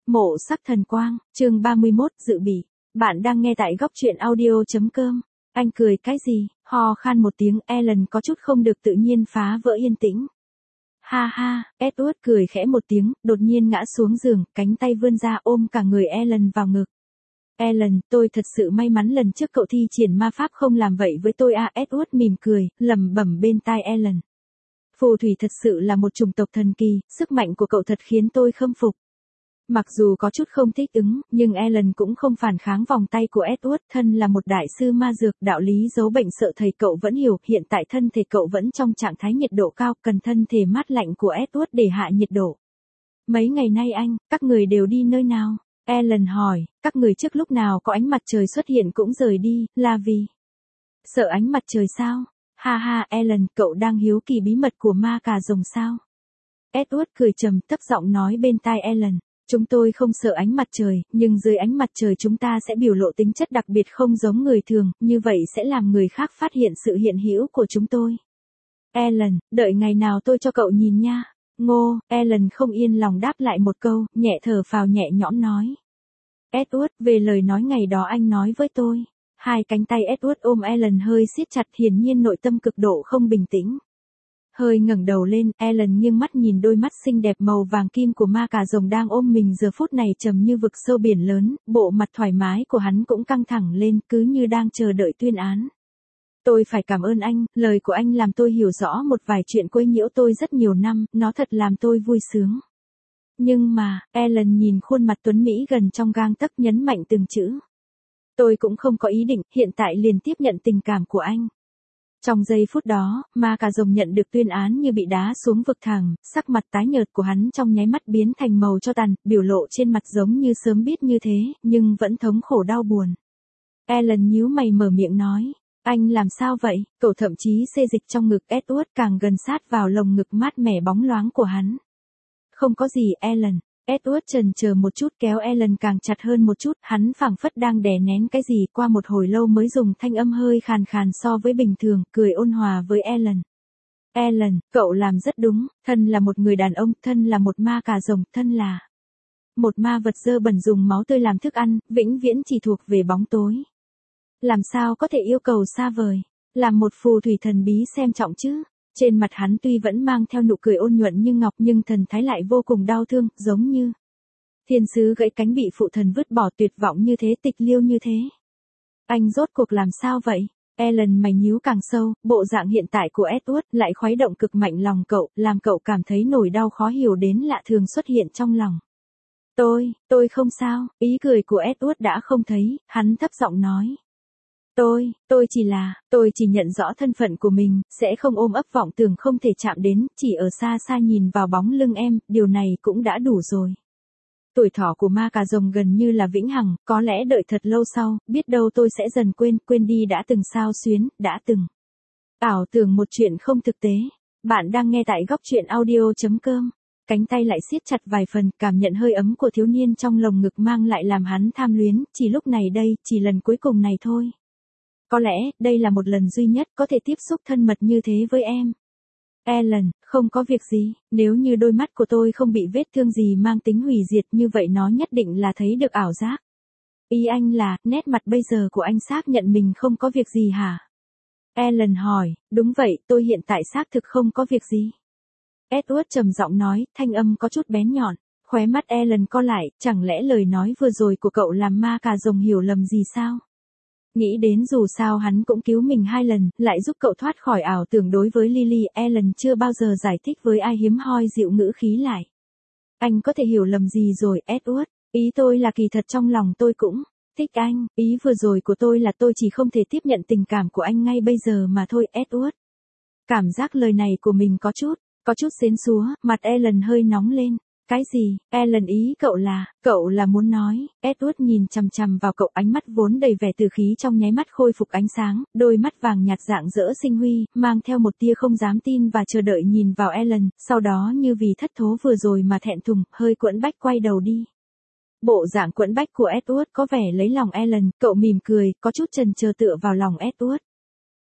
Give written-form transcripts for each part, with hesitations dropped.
Mộ sắc thần quang, chương 31, dự bị. Bạn đang nghe tại góc truyện audio.com. Anh cười cái gì? Ho khan một tiếng, Ellen có chút không được tự nhiên phá vỡ yên tĩnh. Ha ha, Edward cười khẽ một tiếng, đột nhiên ngã xuống giường, cánh tay vươn ra ôm cả người Ellen vào ngực. Ellen, tôi thật sự may mắn lần trước cậu thi triển ma pháp không làm vậy với tôi à. Edward mỉm cười, lẩm bẩm bên tai Ellen. Phù thủy thật sự là một chủng tộc thần kỳ, sức mạnh của cậu thật khiến tôi khâm phục. Mặc dù có chút không thích ứng, nhưng Ellen cũng không phản kháng vòng tay của Edward. Thân là một đại sư ma dược, đạo lý giấu bệnh sợ thầy cậu vẫn hiểu. Hiện tại thân thể cậu vẫn trong trạng thái nhiệt độ cao, cần thân thể mát lạnh của Edward để hạ nhiệt độ. Mấy ngày nay các người đều đi nơi nào? Ellen hỏi, các người trước lúc nào có ánh mặt trời xuất hiện cũng rời đi, là vì sợ ánh mặt trời sao? Ha ha, Ellen, cậu đang hiếu kỳ bí mật của ma cà rồng sao? Edward cười trầm thấp giọng nói bên tai Ellen. Chúng tôi không sợ ánh mặt trời, nhưng dưới ánh mặt trời chúng ta sẽ biểu lộ tính chất đặc biệt không giống người thường, như vậy sẽ làm người khác phát hiện sự hiện hữu của chúng tôi. Ellen, đợi ngày nào tôi cho cậu nhìn nha. Ngô, Ellen không yên lòng đáp lại một câu, nhẹ thở phào nhẹ nhõm nói. Edward, về lời nói ngày đó anh nói với tôi. Hai cánh tay Edward ôm Ellen hơi siết chặt, hiển nhiên nội tâm cực độ không bình tĩnh. Hơi ngẩng đầu lên, Ellen nghiêng mắt nhìn đôi mắt xinh đẹp màu vàng kim của ma cà rồng đang ôm mình giờ phút này trầm như vực sâu biển lớn, bộ mặt thoải mái của hắn cũng căng thẳng lên, cứ như đang chờ đợi tuyên án. Tôi phải cảm ơn anh, lời của anh làm tôi hiểu rõ một vài chuyện quấy nhiễu tôi rất nhiều năm, nó thật làm tôi vui sướng. Nhưng mà, Ellen nhìn khuôn mặt tuấn Mỹ gần trong gang tấc nhấn mạnh từng chữ. Tôi cũng không có ý định, hiện tại liền tiếp nhận tình cảm của anh. Trong giây phút đó, ma cà rồng nhận được tuyên án như bị đá xuống vực thẳm, sắc mặt tái nhợt của hắn trong nháy mắt biến thành màu tro tàn, biểu lộ trên mặt giống như sớm biết như thế, nhưng vẫn thống khổ đau buồn. Ellen nhíu mày mở miệng nói, anh làm sao vậy? Cậu thậm chí xê dịch trong ngực Edward càng gần sát vào lồng ngực mát mẻ bóng loáng của hắn. Không có gì Ellen. Edward chần chờ một chút kéo Ellen càng chặt hơn một chút, hắn phảng phất đang đè nén cái gì, qua một hồi lâu mới dùng thanh âm hơi khàn khàn so với bình thường, cười ôn hòa với Ellen. Ellen, cậu làm rất đúng, thân là một người đàn ông, thân là một ma cà rồng, thân là một ma vật dơ bẩn dùng máu tươi làm thức ăn, vĩnh viễn chỉ thuộc về bóng tối. Làm sao có thể yêu cầu xa vời, làm một phù thủy thần bí xem trọng chứ? Trên mặt hắn tuy vẫn mang theo nụ cười ôn nhuận như ngọc nhưng thần thái lại vô cùng đau thương, giống như thiên sứ gãy cánh bị phụ thần vứt bỏ, tuyệt vọng như thế, tịch liêu như thế. Anh rốt cuộc làm sao vậy? Ellen mày nhíu càng sâu, bộ dạng hiện tại của Edward lại khuấy động cực mạnh lòng cậu, làm cậu cảm thấy nỗi đau khó hiểu đến lạ thường xuất hiện trong lòng. Tôi không sao, ý cười của Edward đã không thấy, hắn thấp giọng nói. Tôi chỉ nhận rõ thân phận của mình, sẽ không ôm ấp vọng tưởng không thể chạm đến, chỉ ở xa xa nhìn vào bóng lưng em, điều này cũng đã đủ rồi. Tuổi thọ của ma cà rồng gần như là vĩnh hằng, có lẽ đợi thật lâu sau, biết đâu tôi sẽ dần quên đi đã từng sao xuyến, đã từng ảo tưởng một chuyện không thực tế. Bạn đang nghe tại góc truyện audio.com. Cánh tay lại siết chặt vài phần, cảm nhận hơi ấm của thiếu niên trong lồng ngực mang lại làm hắn tham luyến, chỉ lúc này đây, chỉ lần cuối cùng này thôi. Có lẽ, đây là một lần duy nhất có thể tiếp xúc thân mật như thế với em. Ellen, không có việc gì, nếu như đôi mắt của tôi không bị vết thương gì mang tính hủy diệt như vậy nó nhất định là thấy được ảo giác. Ý anh là, nét mặt bây giờ của anh xác nhận mình không có việc gì hả? Ellen hỏi, đúng vậy, tôi hiện tại xác thực không có việc gì. Edward trầm giọng nói, thanh âm có chút bén nhọn, khóe mắt Ellen co lại, chẳng lẽ lời nói vừa rồi của cậu làm ma cà rồng hiểu lầm gì sao? Nghĩ đến dù sao hắn cũng cứu mình 2 lần, lại giúp cậu thoát khỏi ảo tưởng đối với Lily, Ellen chưa bao giờ giải thích với ai hiếm hoi dịu ngữ khí lại. Anh có thể hiểu lầm gì rồi, Edward? Ý tôi là kỳ thật trong lòng tôi cũng thích anh, ý vừa rồi của tôi là tôi chỉ không thể tiếp nhận tình cảm của anh ngay bây giờ mà thôi, Edward. Cảm giác lời này của mình có chút xến xúa, mặt Ellen hơi nóng lên. Cái gì? Ellen ý cậu là muốn nói. Edward nhìn chằm chằm vào cậu, ánh mắt vốn đầy vẻ từ khí trong nháy mắt khôi phục ánh sáng, đôi mắt vàng nhạt rạng rỡ sinh huy, mang theo một tia không dám tin và chờ đợi nhìn vào Ellen, sau đó như vì thất thố vừa rồi mà thẹn thùng, hơi quẫn bách quay đầu đi. Bộ dạng quẫn bách của Edward có vẻ lấy lòng Ellen, cậu mỉm cười, có chút chần chờ tựa vào lòng Edward.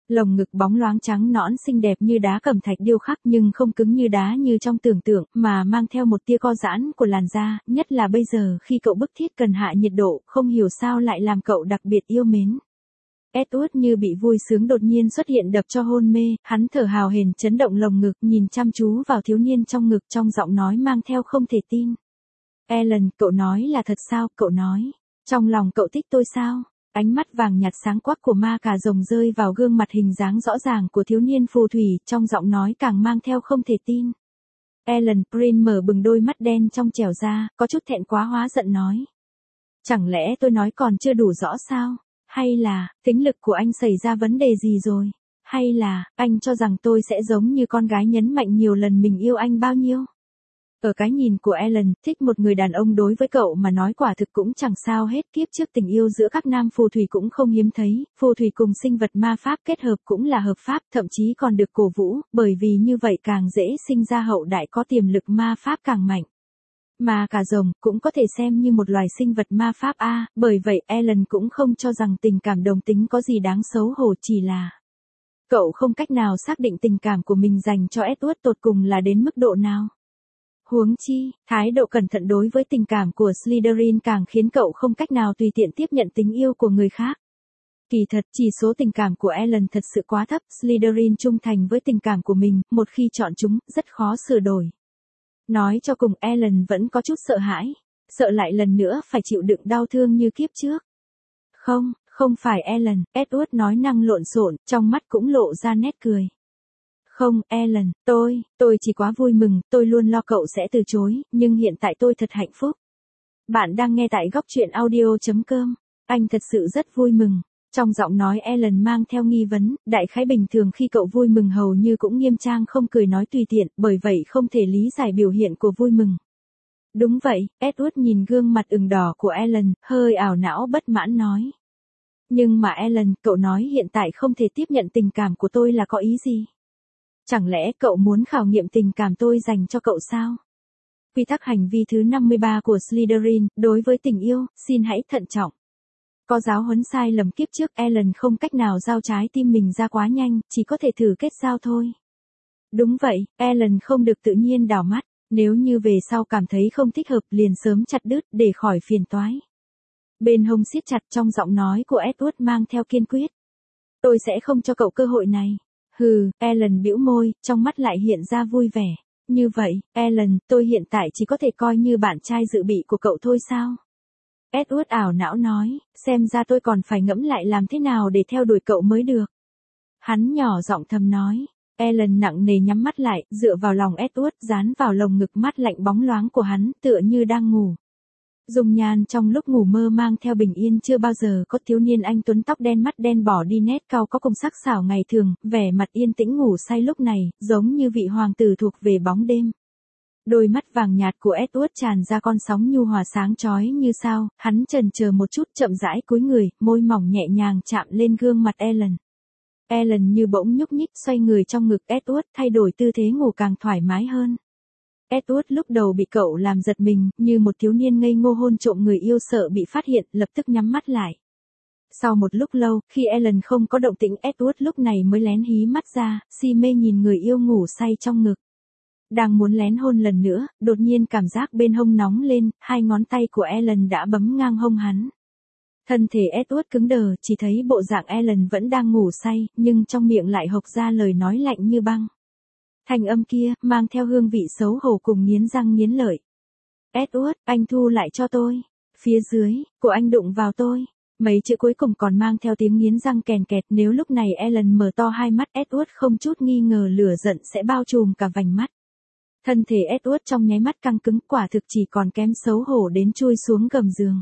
Lồng ngực bóng loáng trắng nõn xinh đẹp như đá cẩm thạch điêu khắc nhưng không cứng như đá như trong tưởng tượng, mà mang theo một tia co giãn của làn da, nhất là bây giờ khi cậu bức thiết cần hạ nhiệt độ, không hiểu sao lại làm cậu đặc biệt yêu mến. Edward như bị vui sướng đột nhiên xuất hiện đập cho hôn mê, hắn thở hào hển chấn động lồng ngực, nhìn chăm chú vào thiếu niên trong ngực, trong giọng nói mang theo không thể tin. Alan, cậu nói là thật sao, cậu nói. Trong lòng cậu thích tôi sao? Ánh mắt vàng nhạt sáng quắc của ma cà rồng rơi vào gương mặt hình dáng rõ ràng của thiếu niên phù thủy, trong giọng nói càng mang theo không thể tin. Alan Prin mở bừng đôi mắt đen trong trẻo ra, có chút thẹn quá hóa giận nói. Chẳng lẽ tôi nói còn chưa đủ rõ sao? Hay là, tính lực của anh xảy ra vấn đề gì rồi? Hay là, anh cho rằng tôi sẽ giống như con gái nhấn mạnh nhiều lần mình yêu anh bao nhiêu? Ở cái nhìn của Alan, thích một người đàn ông đối với cậu mà nói quả thực cũng chẳng sao hết. Kiếp trước tình yêu giữa các nam phù thủy cũng không hiếm thấy, phù thủy cùng sinh vật ma pháp kết hợp cũng là hợp pháp, thậm chí còn được cổ vũ, bởi vì như vậy càng dễ sinh ra hậu đại có tiềm lực ma pháp càng mạnh. Ma cà rồng cũng có thể xem như một loài sinh vật ma pháp a, bởi vậy Alan cũng không cho rằng tình cảm đồng tính có gì đáng xấu hổ, chỉ là cậu không cách nào xác định tình cảm của mình dành cho Edward tột cùng là đến mức độ nào. Huống chi, thái độ cẩn thận đối với tình cảm của Slytherin càng khiến cậu không cách nào tùy tiện tiếp nhận tình yêu của người khác. Kỳ thật, chỉ số tình cảm của Alan thật sự quá thấp, Slytherin trung thành với tình cảm của mình, một khi chọn chúng, rất khó sửa đổi. Nói cho cùng Alan vẫn có chút sợ hãi, sợ lại lần nữa phải chịu đựng đau thương như kiếp trước. Không phải Alan, Edward nói năng lộn xộn, trong mắt cũng lộ ra nét cười. Không, Alan, tôi chỉ quá vui mừng, tôi luôn lo cậu sẽ từ chối, nhưng hiện tại tôi thật hạnh phúc. Bạn đang nghe tại góc truyện audio.com. Anh thật sự rất vui mừng. Trong giọng nói Alan mang theo nghi vấn, đại khái bình thường khi cậu vui mừng hầu như cũng nghiêm trang không cười nói tùy tiện, bởi vậy không thể lý giải biểu hiện của vui mừng. Đúng vậy, Edward nhìn gương mặt ửng đỏ của Alan, hơi ảo não bất mãn nói. Nhưng mà Alan, cậu nói hiện tại không thể tiếp nhận tình cảm của tôi là có ý gì? Chẳng lẽ cậu muốn khảo nghiệm tình cảm tôi dành cho cậu sao? Quy tắc hành vi thứ 53 của Slytherin, đối với tình yêu, xin hãy thận trọng. Có giáo huấn sai lầm kiếp trước, Alan không cách nào giao trái tim mình ra quá nhanh, chỉ có thể thử kết giao thôi. Đúng vậy, Alan không được tự nhiên đảo mắt, nếu như về sau cảm thấy không thích hợp liền sớm chặt đứt để khỏi phiền toái. Bên hông siết chặt, trong giọng nói của Edward mang theo kiên quyết. Tôi sẽ không cho cậu cơ hội này. Hừ, Alan bĩu môi, trong mắt lại hiện ra vui vẻ. Như vậy, Alan, tôi hiện tại chỉ có thể coi như bạn trai dự bị của cậu thôi sao? Edward ảo não nói, xem ra tôi còn phải ngẫm lại làm thế nào để theo đuổi cậu mới được. Hắn nhỏ giọng thầm nói. Alan nặng nề nhắm mắt lại, dựa vào lòng Edward, dán vào lồng ngực mắt lạnh bóng loáng của hắn, tựa như đang ngủ. Dung nhan trong lúc ngủ mơ mang theo bình yên chưa bao giờ có, thiếu niên anh tuấn tóc đen mắt đen bỏ đi nét cao có cùng sắc sảo ngày thường, vẻ mặt yên tĩnh ngủ say lúc này, giống như vị hoàng tử thuộc về bóng đêm. Đôi mắt vàng nhạt của Edward tràn ra con sóng nhu hòa sáng chói như sao, hắn chần chờ một chút chậm rãi cúi người, môi mỏng nhẹ nhàng chạm lên gương mặt Alan. Alan như bỗng nhúc nhích xoay người trong ngực Edward, thay đổi tư thế ngủ càng thoải mái hơn. Edward lúc đầu bị cậu làm giật mình, như một thiếu niên ngây ngô hôn trộm người yêu sợ bị phát hiện, lập tức nhắm mắt lại. Sau một lúc lâu, khi Alan không có động tĩnh, Edward lúc này mới lén hí mắt ra, si mê nhìn người yêu ngủ say trong ngực. Đang muốn lén hôn lần nữa, đột nhiên cảm giác bên hông nóng lên, hai ngón tay của Alan đã bấm ngang hông hắn. Thân thể Edward cứng đờ, chỉ thấy bộ dạng Alan vẫn đang ngủ say, nhưng trong miệng lại hộc ra lời nói lạnh như băng. Thanh âm kia, mang theo hương vị xấu hổ cùng nghiến răng nghiến lợi. Edward, anh thu lại cho tôi. Phía dưới, của anh đụng vào tôi. Mấy chữ cuối cùng còn mang theo tiếng nghiến răng kèn kẹt, nếu lúc này Alan mở to hai mắt, Edward không chút nghi ngờ lửa giận sẽ bao trùm cả vành mắt. Thân thể Edward trong nháy mắt căng cứng, quả thực chỉ còn kém xấu hổ đến chui xuống gầm giường.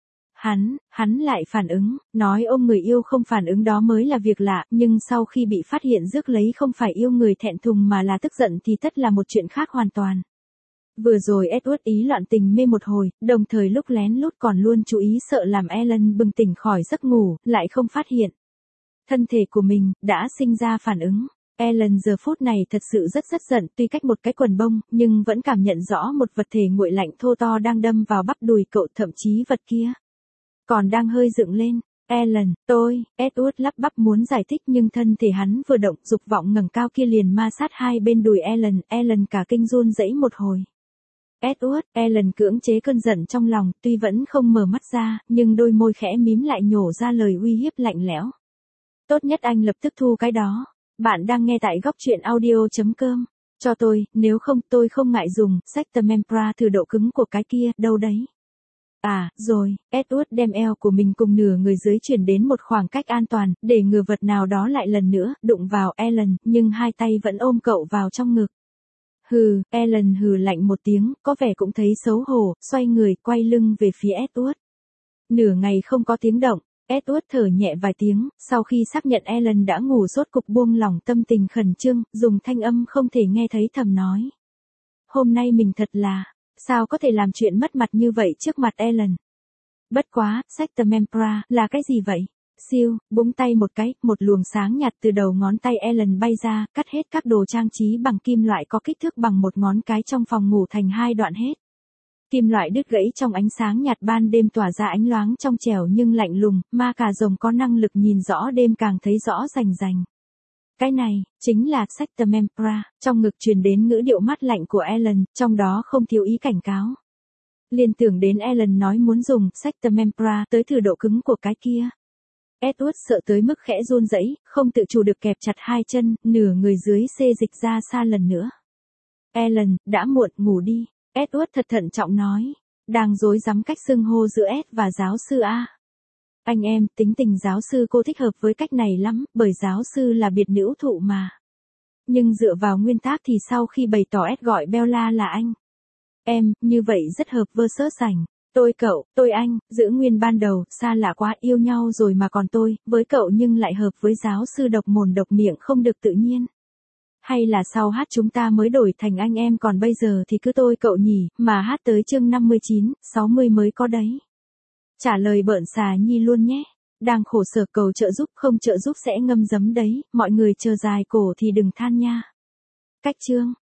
Hắn lại phản ứng, nói ôm người yêu không phản ứng đó mới là việc lạ, nhưng sau khi bị phát hiện rước lấy không phải yêu người thẹn thùng mà là tức giận thì tất là một chuyện khác hoàn toàn. Vừa rồi Edward ý loạn tình mê một hồi, đồng thời lúc lén lút còn luôn chú ý sợ làm Alan bừng tỉnh khỏi giấc ngủ, lại không phát hiện. Thân thể của mình, đã sinh ra phản ứng. Alan giờ phút này thật sự rất giận, tuy cách một cái quần bông, nhưng vẫn cảm nhận rõ một vật thể nguội lạnh thô to đang đâm vào bắp đùi cậu, thậm chí vật kia còn đang hơi dựng lên. Ellen, tôi, Edward lắp bắp muốn giải thích nhưng thân thể hắn vừa động, dục vọng ngẩng cao kia liền ma sát hai bên đùi Ellen cả kinh run rẩy một hồi. Edward, Ellen cưỡng chế cơn giận trong lòng, tuy vẫn không mở mắt ra, nhưng đôi môi khẽ mím lại nhổ ra lời uy hiếp lạnh lẽo. Tốt nhất anh lập tức thu cái đó. Bạn đang nghe tại góc truyện audio.com. Cho tôi, nếu không tôi không ngại dùng, Sectamempra thử độ cứng của cái kia, đâu đấy. À, rồi, Edward đem eo của mình cùng nửa người dưới chuyển đến một khoảng cách an toàn, để ngừa vật nào đó lại lần nữa, đụng vào Ellen, nhưng hai tay vẫn ôm cậu vào trong ngực. Hừ, Ellen hừ lạnh một tiếng, có vẻ cũng thấy xấu hổ, xoay người, quay lưng về phía Edward. Nửa ngày không có tiếng động, Edward thở nhẹ vài tiếng, sau khi xác nhận Ellen đã ngủ rốt cục buông lỏng tâm tình khẩn trương, dùng thanh âm không thể nghe thấy thầm nói. Hôm nay mình thật là, sao có thể làm chuyện mất mặt như vậy trước mặt Ellen? Bất quá, Sectamempra, là cái gì vậy? Siêu, búng tay một cái, một luồng sáng nhạt từ đầu ngón tay Ellen bay ra, cắt hết các đồ trang trí bằng kim loại có kích thước bằng một ngón cái trong phòng ngủ thành hai đoạn hết. Kim loại đứt gãy trong ánh sáng nhạt ban đêm tỏa ra ánh loáng trong trẻo nhưng lạnh lùng, ma cà rồng có năng lực nhìn rõ đêm càng thấy rõ rành rành. Cái này, chính là Sectamempra, trong ngực truyền đến ngữ điệu mát lạnh của Ellen, trong đó không thiếu ý cảnh cáo. Liên tưởng đến Ellen nói muốn dùng Sectamempra tới thử độ cứng của cái kia. Edward sợ tới mức khẽ run rẩy, không tự chủ được kẹp chặt hai chân, nửa người dưới xê dịch ra xa lần nữa. Ellen, đã muộn, ngủ đi. Edward thật thận trọng nói. Đang rối rắm cách xưng hô giữa Ed và giáo sư A. Anh em, tính tình giáo sư cô thích hợp với cách này lắm, bởi giáo sư là biệt nữ thụ mà. Nhưng dựa vào nguyên tắc thì sau khi bày tỏ Ed gọi Bella là anh. Em, như vậy rất hợp versus sảnh. Tôi cậu, tôi anh, giữ nguyên ban đầu, xa lạ quá, yêu nhau rồi mà còn tôi, với cậu nhưng lại hợp với giáo sư độc mồm độc miệng không được tự nhiên. Hay là sau hát chúng ta mới đổi thành anh em còn bây giờ thì cứ tôi cậu nhỉ, mà hát tới chương 59, 60 mới có đấy. Trả lời bợn xà nhi luôn nhé. Đang khổ sở cầu trợ giúp không trợ giúp sẽ ngâm giấm đấy, mọi người chờ dài cổ thì đừng than nha. Cách chương.